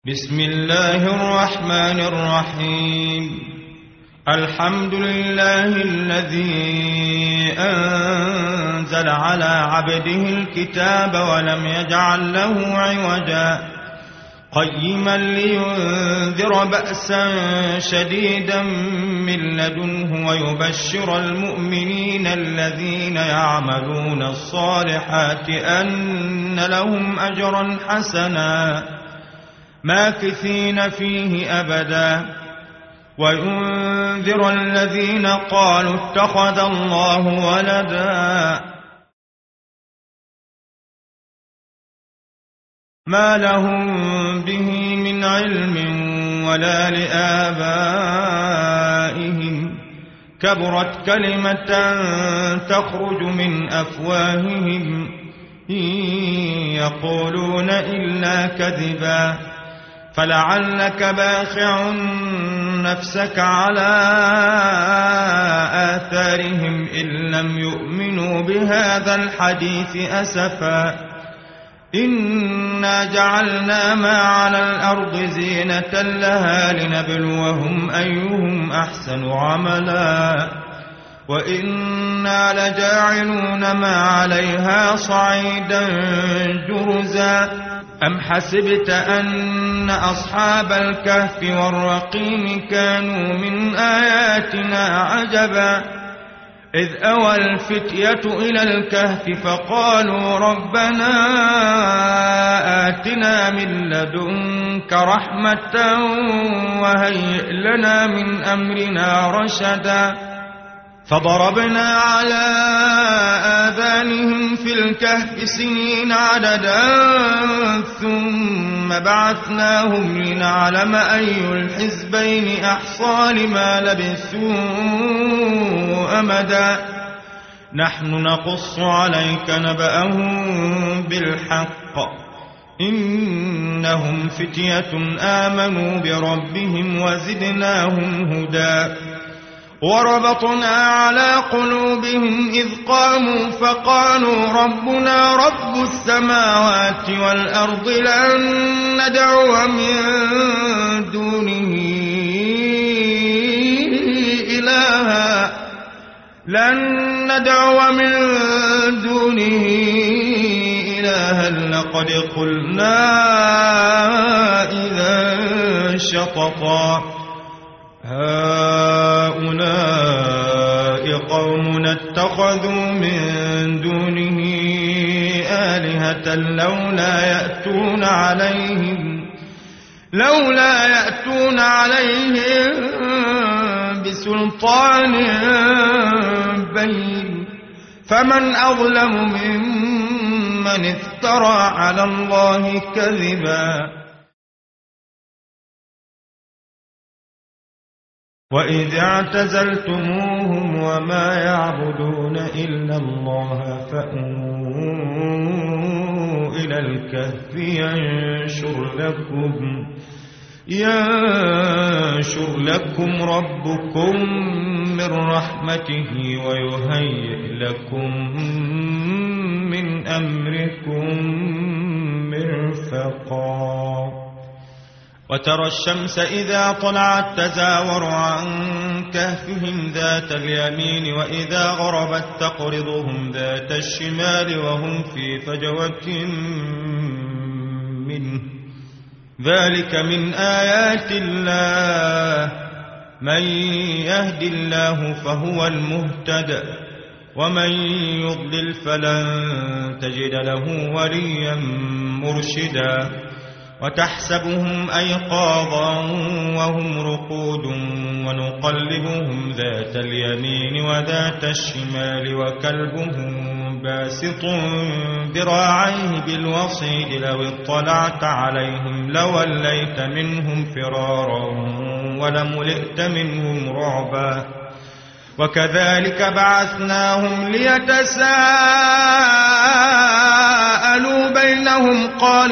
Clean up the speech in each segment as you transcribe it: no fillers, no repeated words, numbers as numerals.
بسم الله الرحمن الرحيم. الحمد لله الذي أنزل على عبده الكتاب ولم يجعل له عوجا قيما لينذر بأسا شديدا من لدنه ويبشر المؤمنين الذين يعملون الصالحات أن لهم أجرا حسنا ماكثين فيه أبدا وينذر الذين قالوا اتخذ الله ولدا ما لهم به من علم ولا لآبائهم كبرت كلمة تخرج من أفواههم إن يقولون إلا كذبا فلعلك باخع نفسك على آثارهم إن لم يؤمنوا بهذا الحديث أسفا إنا جعلنا ما على الأرض زينة لها لنبلوهم أيهم أحسن عملا وإنا لجاعلون ما عليها صعيدا جرزا أم حسبت أن أصحاب الكهف والرقيم كانوا من آياتنا عجبا إذ أوى الفتية إلى الكهف فقالوا ربنا آتنا من لدنك رحمة وهيئ لنا من أمرنا رشدا فضربنا على آذانهم في الكهف سنين عددا ثم بعثناهم لنعلم أي الحزبين أحصى لما لبثوا أمدا نحن نقص عليك نبأهم بالحق إنهم فتية آمنوا بربهم وزدناهم هدى وربطنا على قلوبهم إذ قاموا فقالوا ربنا رب السماوات والأرض لن ندعو من دونه إلها لقد قلنا إذا شططا هؤلاء قوم اتخذوا من دونه آلهة لولا يأتون عليهم بسلطان بين فمن أظلم ممن افترى على الله كذبا وإذ اعتزلتموهم وما يعبدون إلا الله فأووا إلى الكهف ينشر لكم ربكم من رحمته ويهيئ لكم من أمركم مرفقا وترى الشمس إذا طلعت تزاور عن كهفهم ذات اليمين وإذا غربت تقرضهم ذات الشمال وهم في فجوة منه ذلك من آيات الله من يهد الله فهو المهتد ومن يضلل فلن تجد له وليا مرشدا وتحسبهم أيقاظا وهم رقود ونقلبهم ذات اليمين وذات الشمال وكلبهم باسط ذراعيه بالوصيد لو اطلعت عليهم لوليت منهم فرارا ولملئت منهم رعبا وكذلك بعثناهم ليتساءلوا بينهم قال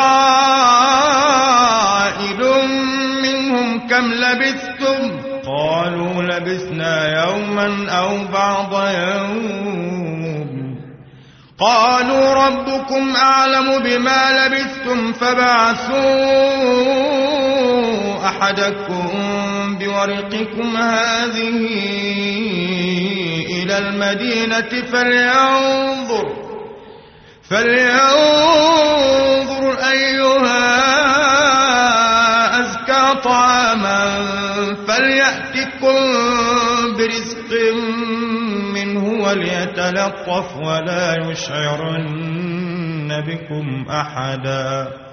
قائل منهم كم لبثتم قالوا لبثنا يوما أو بعض يوم قالوا ربكم أعلم بما لبثتم فبعثوا أحدكم بورقكم هذه إلى المدينة فلينظر أيها أزكى طعاما فليأتكم برزق منه وليتلطف ولا يشعرن بكم أحدا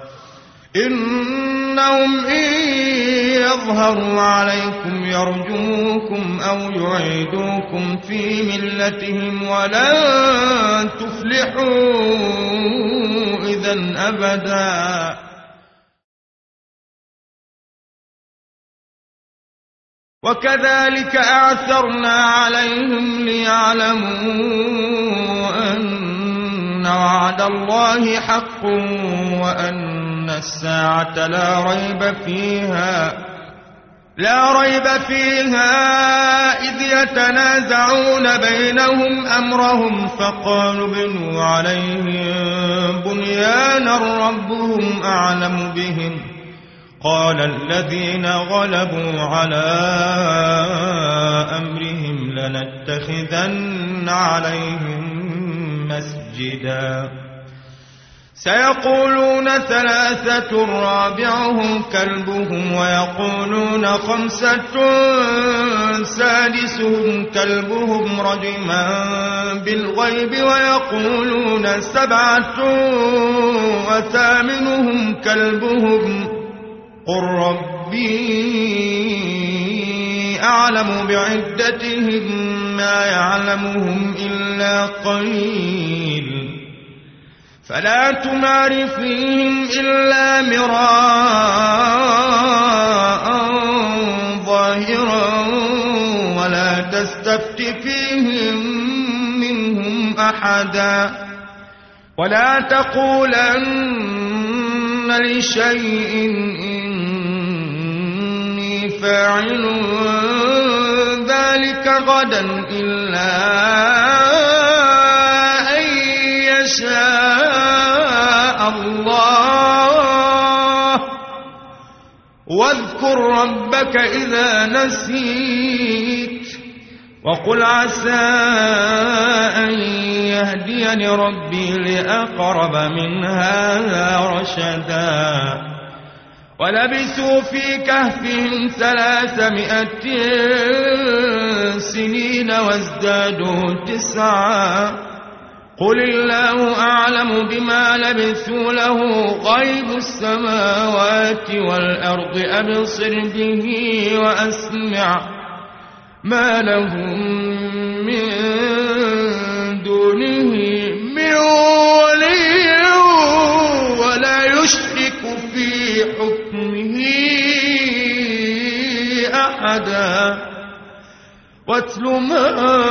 إنهم إن يظهروا عليكم يرجموكم أو يعيدوكم في ملتهم ولن تفلحوا إذن أبدا وكذلك أعثرنا عليهم ليعلموا أن وعد الله حق وأن الساعة لا ريب فيها إذ يتنازعون بينهم أمرهم فقالوا ابنوا عليهم بنيانا ربهم أعلم بهم قال الذين غلبوا على أمرهم لنتخذن عليهم مسجدا سيقولون ثلاثة رابعهم كلبهم ويقولون خمسة سادسهم كلبهم رجما بالغيب ويقولون سبعة وثامنهم كلبهم قل ربي أعلم بعدتهم ما يعلمهم إلا قليل فلا تمار فيهم إلا مراء ظاهرا ولا تستفت فيهم منهم أحدا ولا تقولن لشيء إني فاعل ذلك غدا إلا أن يشاء الله واذكر ربك إذا نسيت وقل عسى أن يهديني ربي لأقرب من هذا رشدا ولبثوا في كهفهم 300 سنين وازدادوا 9 قل الله أعلم بما لبثوا له غيب السماوات والأرض أبصر به وأسمع ما لهم من دونه من ولي ولا يشرك في حكمه أحدا واتل ما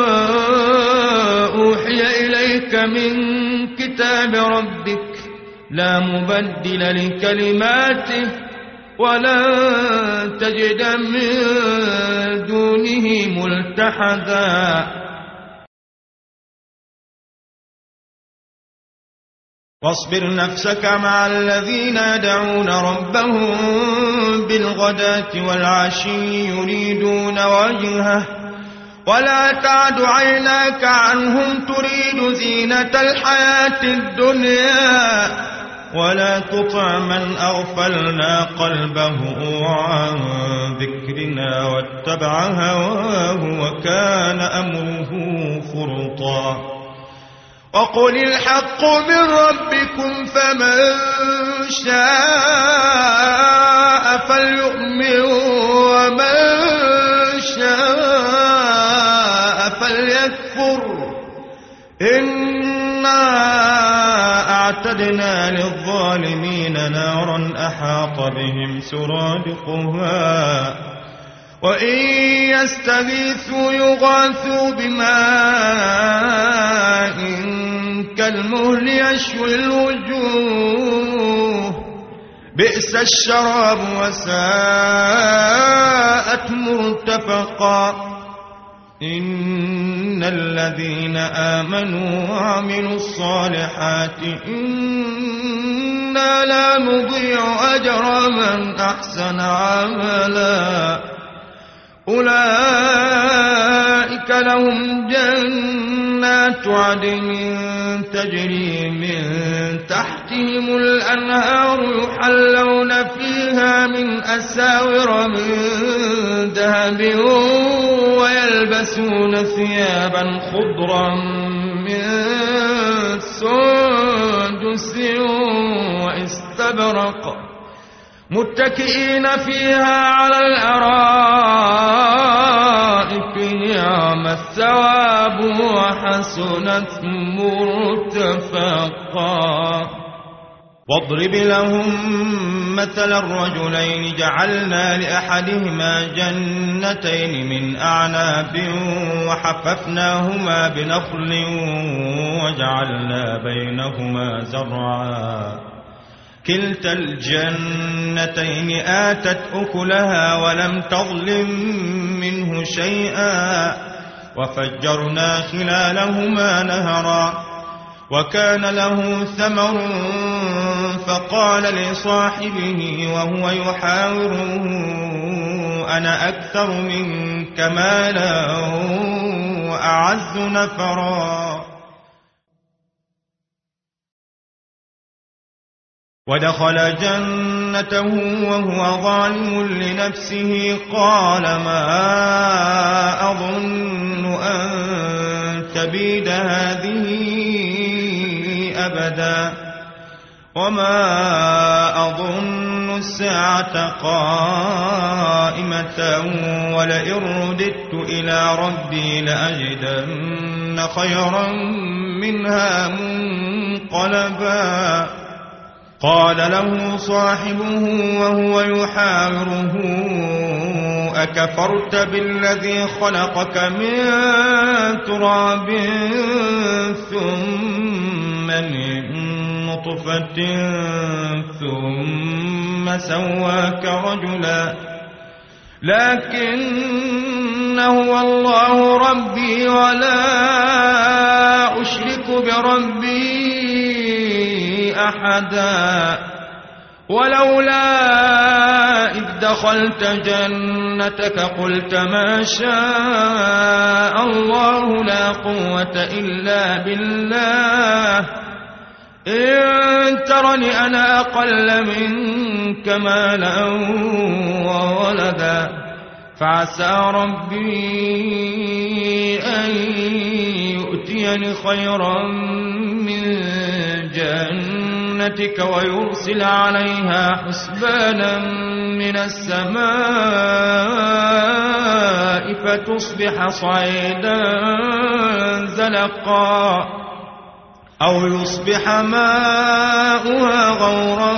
أوحي إليك من كتاب ربك لا مبدل لكلماته ولن تجد من دونه ملتحدا واصبر نفسك مع الذين يدعون ربهم بالغداة والعشي يريدون وجهه ولا تعد عيناك عنهم تريد زينة الحياة الدنيا ولا تطع من أغفلنا قلبه عن ذكرنا واتبع هواه وكان أمره فرطا وقل الحق من ربكم فمن شاء فليؤمن ومن شاء فليكفر إنا أعتدنا للظالمين نارا أحاط بهم سرادقها وإن يستغيثوا يغاثوا بماء كالمهل يشوي الوجوه بئس الشراب وساءت مرتفقا إن الذين آمنوا وعملوا الصالحات إنا لا نضيع أجر من أحسن عملا أولئك لهم جنات عدن تجري من تحتهم الأنهار يحلون فيها من أساور من ذهب ويلبسون ثيابا خضرا من سندس واستبرق متكئين فيها على الأرائك نعم الثواب وحسنت مرتفقا واضرب لهم مثل الرجلين جعلنا لأحدهما جنتين من أعناب وحففناهما بنخل وجعلنا بينهما زرعا كلتا الجنتين آتت أكلها ولم تظلم منه شيئا وفجرنا خلالهما نهرا وكان له ثمر فقال لصاحبه وهو يحاوره أنا أكثر منك مالا وأعز نفرا ودخل جنته وهو ظالم لنفسه قال ما أظن أن تبيد هذه أبدا وما أظن الساعة قائمة ولئن رددت إلى ربي لأجدن خيرا منها منقلبا قال له صاحبه وهو يحاوره أكفرت بالذي خلقك من تراب ثم من نطفة ثم سواك رجلا لكن هو الله ربي ولا أشرك بربي أحدا ولولا إذ دخلت جنتك قلت ما شاء الله لا قوة إلا بالله إن ترني أنا أقل منك مالا وولدا فعسى ربي أن يؤتيني خيرا من جنتك ويرسل عليها حسبانا من السماء فتصبح صعيدا زلقا أو يصبح ماؤها غورا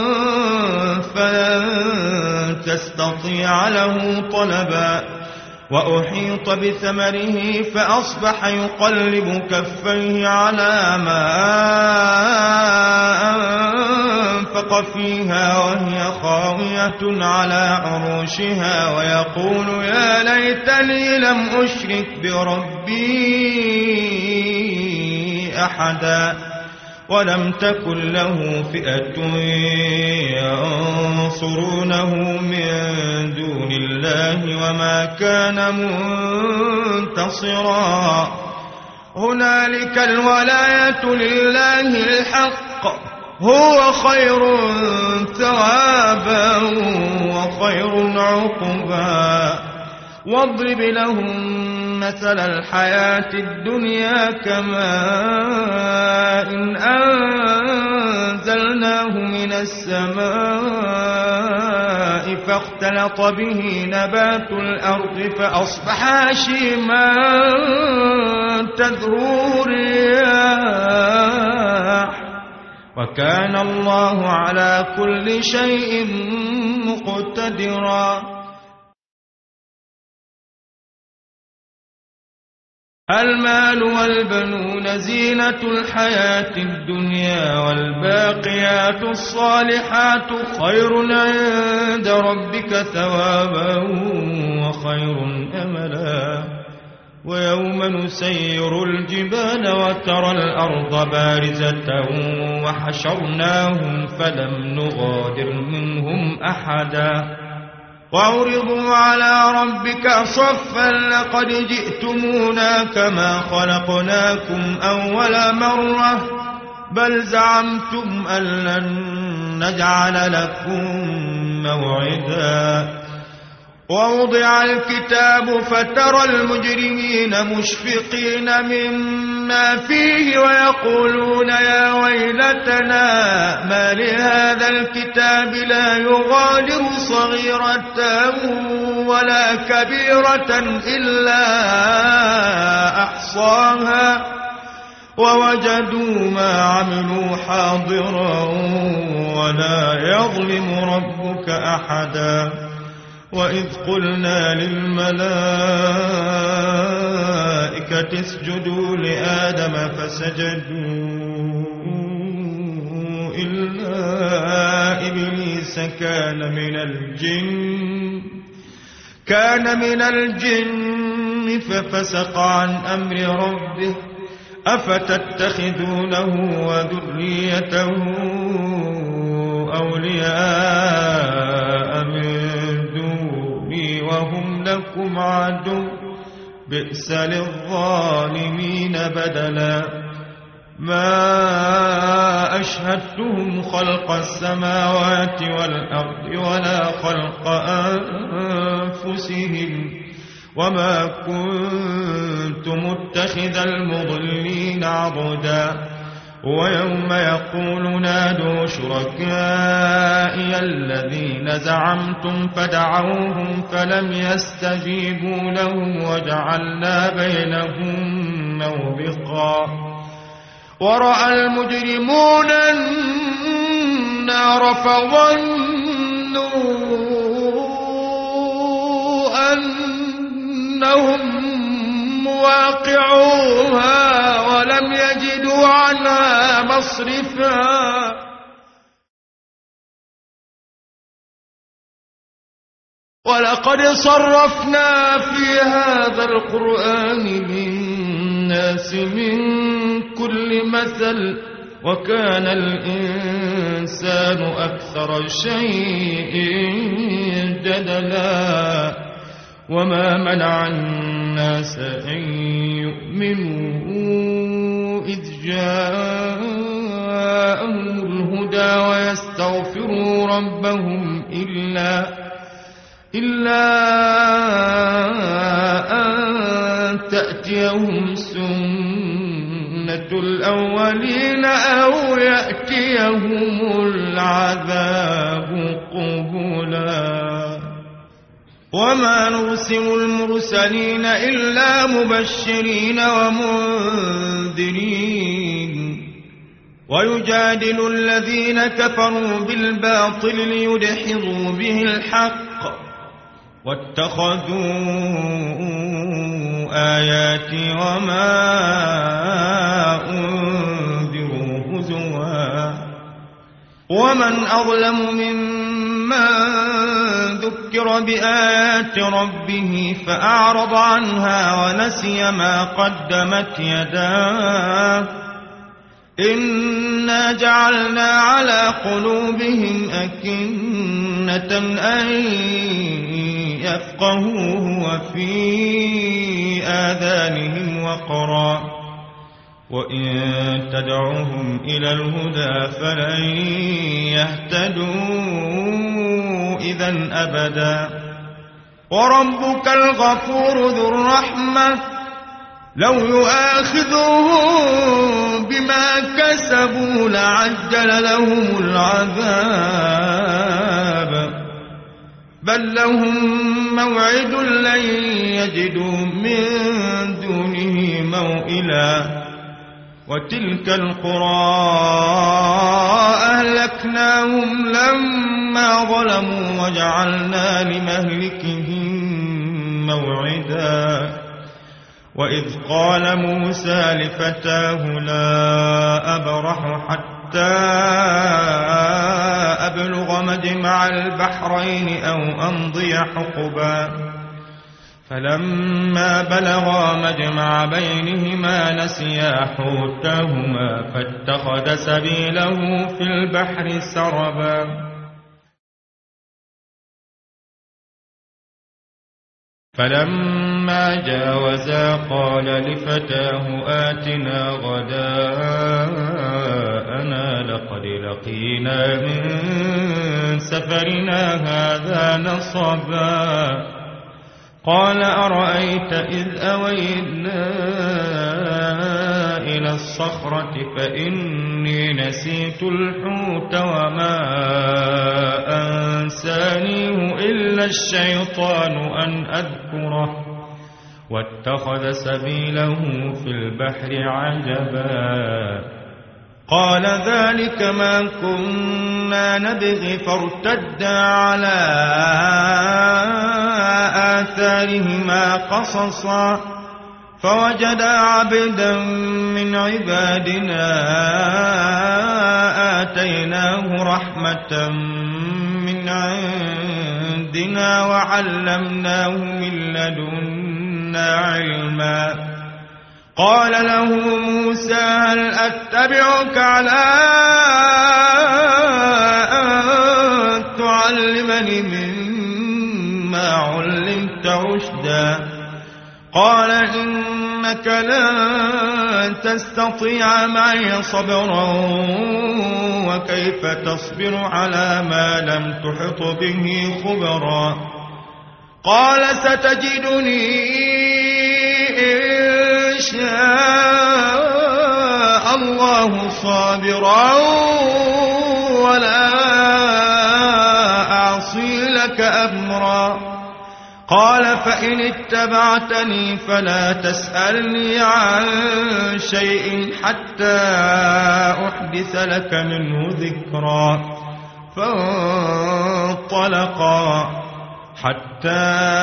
فلن تستطيع له طلبا وأحيط بثمره فأصبح يقلب كفيه على ما أنفق فيها وهي خاوية على عروشها ويقول يا ليتني لم أشرك بربي أحدا ولم تكن له فئة ينصرونه من دون الله وما كان منتصرا هنالك الولاية لله الحق هو خير ثوابا وخير عقبا واضرب لهم مثل الحياة الدنيا كماء إن أنزلناه من السماء فاختلط به نبات الأرض فأصبح هشيما تذروه الرياح وكان الله على كل شيء مقتدرا المال والبنون زينة الحياة الدنيا والباقيات الصالحات خير عند ربك ثوابا وخير أملا ويوم نسير الجبال وترى الأرض بارزة وحشرناهم فلم نغادر منهم أحدا وعرضوا على ربك صفا لقد جئتمونا كما خلقناكم أول مرة بل زعمتم أن لن نجعل لكم موعدا ووضع الكتاب فترى المجرمين مشفقين مما فيه ويقولون يا ويلتنا ما لهذا الكتاب لا يغادر صغيرة ولا كبيرة إلا أحصاها ووجدوا ما عملوا حاضرا ولا يظلم ربك أحدا وإذ قلنا للملائكة اسجدوا لآدم فسجدوا إلا إبليس كان من الجن ففسق عن أمر ربه أفتتخذونه وذريته أولياء من دوني وهم لكم عدو بئس للظالمين بدلا ما أشهدتهم خلق السماوات والأرض ولا خلق أنفسهم وما كنت متخذ المضلين عضدا ويوم يقول نادوا شركائي الذين زعمتم فدعوهم فلم يستجيبوا لهم وجعلنا بينهم موبقا ورأى المجرمون النار فظنوا أنهم مواقعوها ولم يجدوا عنها مصرفا ولقد صرفنا في هذا القرآن للناس من كل مثل وكان الإنسان أكثر شيء جدلا وما منع الناس أن يؤمنوا إذ جاءهم الهدى ويستغفروا ربهم إلا أن تأتيهم سنة الأولين أو يأتيهم العذاب قبلا وما نرسل المرسلين إلا مبشرين ومنذرين ويجادل الذين كفروا بالباطل ليدحضوا به الحق واتخذوا آياتي وما أنذروا هزوا ومن أظلم ممن ذكر بآيات ربه فأعرض عنها ونسي ما قدمت يداه إنا جعلنا على قلوبهم أكنة أن يفقهوه وفي آذانهم وقرا وإن تدعوهم إلى الهدى فلن يهتدوا إذن أبدا وربك الغفور ذو الرحمة لو يؤاخذهم بما كسبوا لعجل لهم العذاب بل لهم موعد لن يجدوا من دونه موئلا وتلك القرى أهلكناهم لما ظلموا وجعلنا لمهلكهم موعدا وإذ قال موسى لفتاه لا أبرح حتى أبلغ مجمع البحرين أو أمضي حقبا فلما بلغا مجمع بينهما نسيا حوتهما فاتخذ سبيله في البحر سربا فلما جاوزا قال لفتاه آتنا غداءنا لقد لقينا من سفرنا هذا نصبا قال أرأيت إذ أوينا إلى الصخرة فإني نسيت الحوت وما أنسانيه إلا الشيطان أن أذكره واتخذ سبيله في البحر عجبا قال ذلك ما كنا نبغي فارتدا على آثارهما قصصا فوجدا عبدا من عبادنا آتيناه رحمة من عندنا وعلمناه من لدنا علما قال له موسى هل أتبعك على أن تعلمني مما علمت رشدا قال إنك لن تستطيع معي صبرا وكيف تصبر على ما لم تحط به خبرا قال ستجدني إن شاء الله صابرا ولا أعصي لك أمرا قال فإن اتبعتني فلا تسألني عن شيء حتى أحدث لك منه ذكرا فانطلقا حتى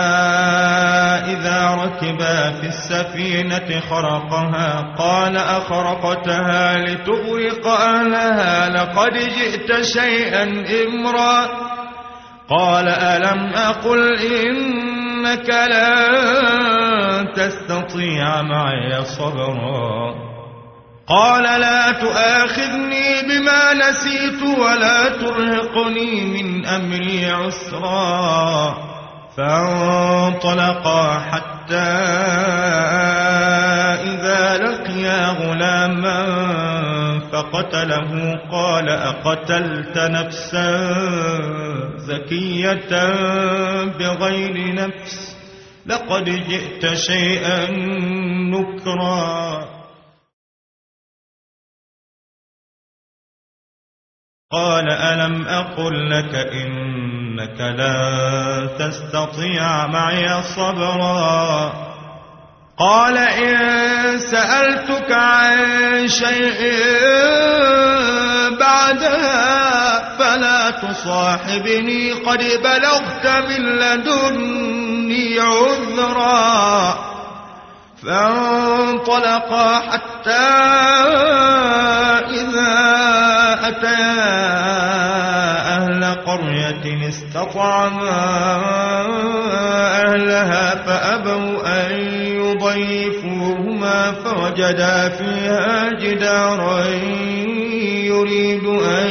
إذا ركبا في السفينة خرقها قال أخرقتها لتغرق أهلها لقد جئت شيئا إمرا قال ألم أقل إنك لن تستطيع معي صبرا قال لا تؤاخذني بما نسيت ولا ترهقني من أمري عسرا فانطلقا حتى إذا لقيا غلاما فقتله قال أقتلت نفسا زكية بغير نفس لقد جئت شيئا نكرا قال ألم أقل لك إنك لن تستطيع معي صبرا قال إن سألتك عن شيء بعدها فلا تصاحبني قد بلغت من لدني عذرا فانطلقا حتى إذا أتيا أهل قرية استطعما أهلها فأبوا أن يضيفوهما فوجدا فيها جدارا يريد أن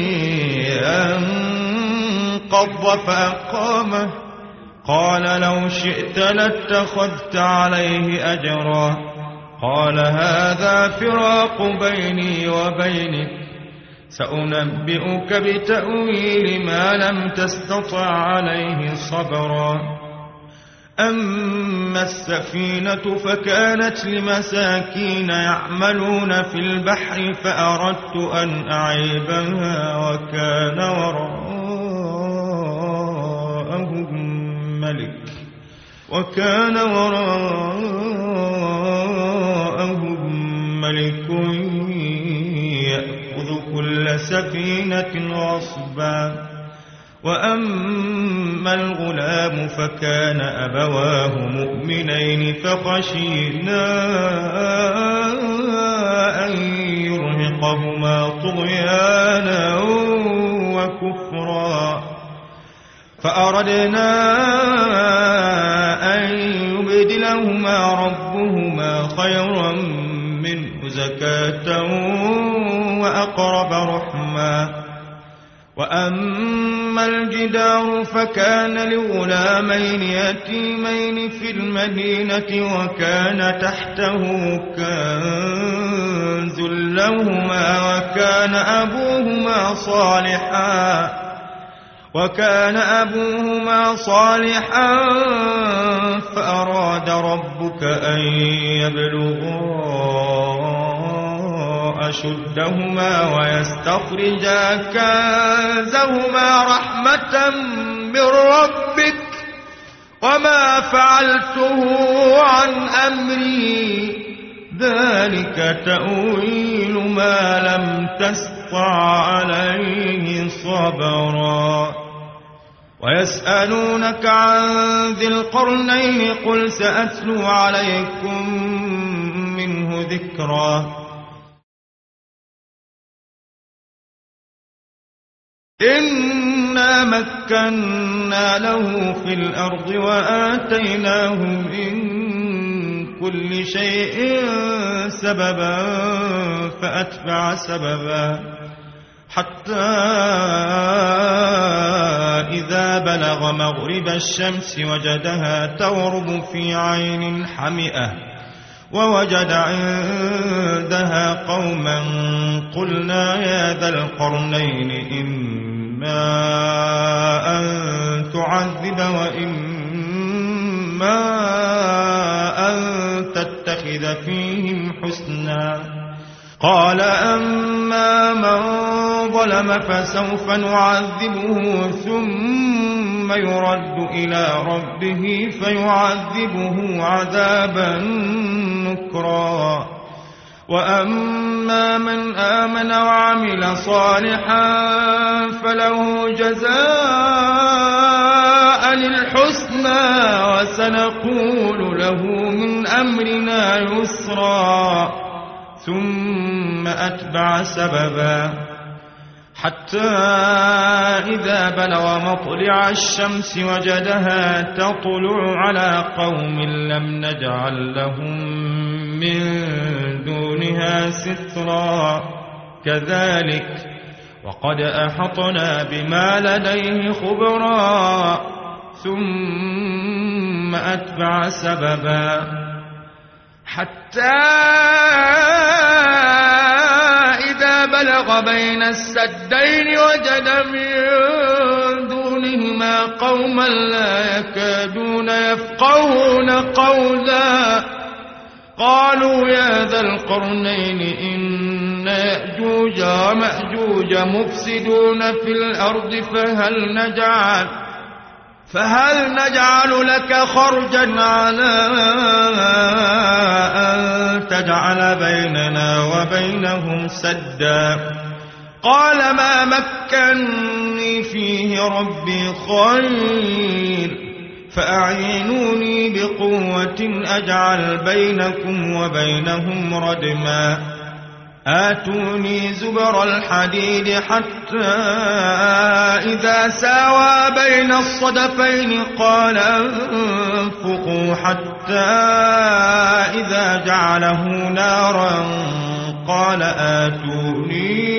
ينقض فأقامه قال لو شئت لاتخذت عليه أجرا قال هذا فراق بيني وبينك سأنبئك بتأويل ما لم تستطع عليه صبرا أما السفينة فكانت لمساكين يعملون في البحر فأردت أن أعيبها وكان وراءهم ملك يأخذ كل سفينة غصبا وأما الغلام فكان أبواه مؤمنين فخشينا أن يرهقهما طغيانا وكفرا فأردنا أن يبدلهما ربهما خيرا منه زكاة وأقرب رحما وأما الجدار فكان لغلامين يتيمين في المدينة وكان تحته كنز لهما وكان أبوهما صالحا فأراد ربك أن يبلغا أشدهما ويستخرجا كنزهما رحمة من ربك وما فعلته عن أمري ذلك تأويل ما لم تسطع عليه صبرا ويسألونك عن ذي القرنين قل سأتلو عليكم منه ذكرا إنا مكنا له في الأرض وآتيناه من كل شيء سببا فأتبع سببا حتى إذا بلغ مغرب الشمس وجدها تغرب في عين حمئة ووجد عندها قوما قلنا يا ذا القرنين إما أن تعذب وإما أن تتخذ فيهم حسنا قال أما من ظلم فسوف نعذبه ثم يرد إلى ربه فيعذبه عذابا نكرا وأما من آمن وعمل صالحا فله جزاء الحسنى وسنقول له من أمرنا يسرا ثم أتبع سببا حتى إذا بلغ مطلع الشمس وجدها تطلع على قوم لم نجعل لهم من دونها سترا كذلك وقد أحطنا بما لديه خبرا ثم أتبع سببا حتى إذا بلغ بين السدين وجد من دونهما قوما لا يكادون يفقهون قولا قالوا يا ذا القرنين إن يأجوج ومأجوج مفسدون في الأرض فهل نجعل لك خرجا على أن تجعل بيننا وبينهم سدا قال ما مكنني فيه ربي خير فأعينوني بقوة أجعل بينكم وبينهم ردما آتوني زبر الحديد حتى إذا ساوى بين الصدفين قال انفقوا حتى إذا جعله نارا قال آتوني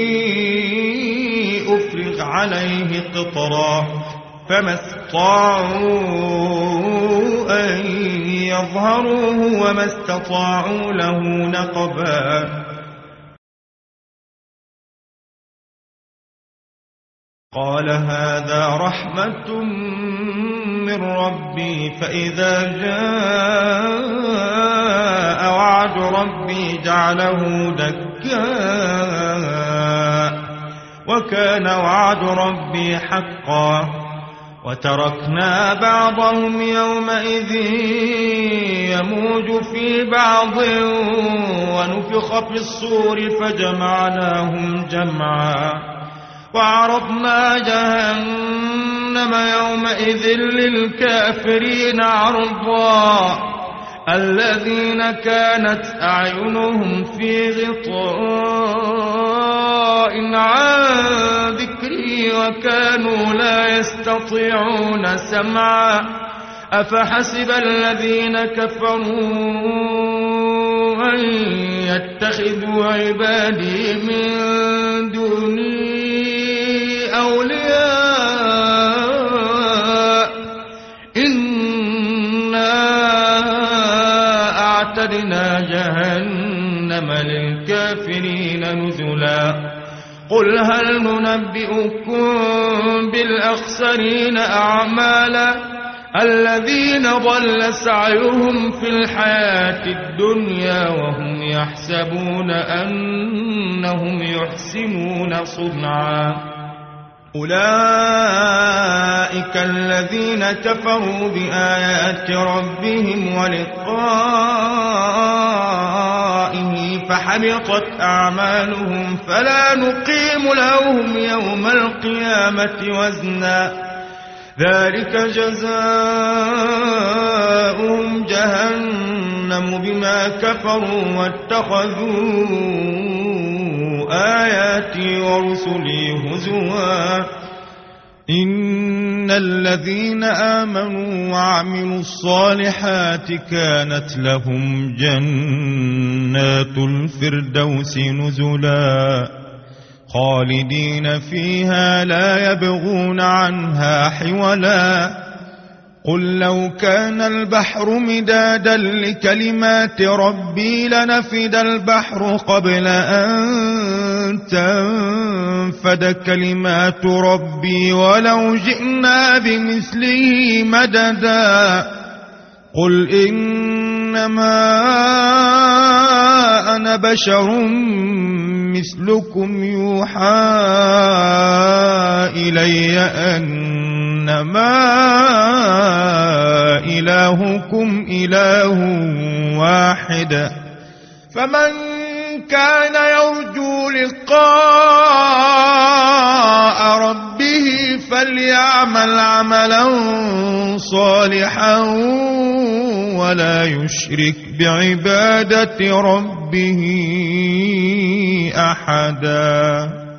أفرغ عليه قطرا فما استطاعوا أن يظهروه وما استطاعوا له نقبا قال هذا رحمة من ربي فإذا جاء وعد ربي جعله دكاء وكان وعد ربي حقا وتركنا بعضهم يومئذ يموج في بعض ونفخ في الصور فجمعناهم جمعا وعرضنا جهنم يومئذ للكافرين عرضا الذين كانت أعينهم في غطاء عن ذكري وكانوا لا يستطيعون سمعا أفحسب الذين كفروا أن يتخذوا عبادي من دوني أولياء إنا أعتدنا جهنم للكافرين نزلا قل هل ننبئكم بالأخسرين أعمالا الذين ضل سعيهم في الحياة الدنيا وهم يحسبون أنهم يحسنون صنعا أولئك الذين كفروا بآيات ربهم ولقائه فحبطت أعمالهم فلا نقيم لهم يوم القيامة وزنا ذلك جزاؤهم جهنم بما كفروا واتخذوا آياتي ورسلي هزوا إن الذين آمنوا وعملوا الصالحات كانت لهم جنات الفردوس نزلا خالدين فيها لا يبغون عنها حولا قل لو كان البحر مدادا لكلمات ربي لنفد البحر قبل أن تنفد كلمات ربي ولو جئنا بمثله مددا قل إنما أنا بشر مثلكم يوحى إلي أنما إلهكم إله واحد فمن كان يرجو لقاء ربه فليعمل عملا صالحا ولا يشرك بعبادة ربه أحدا.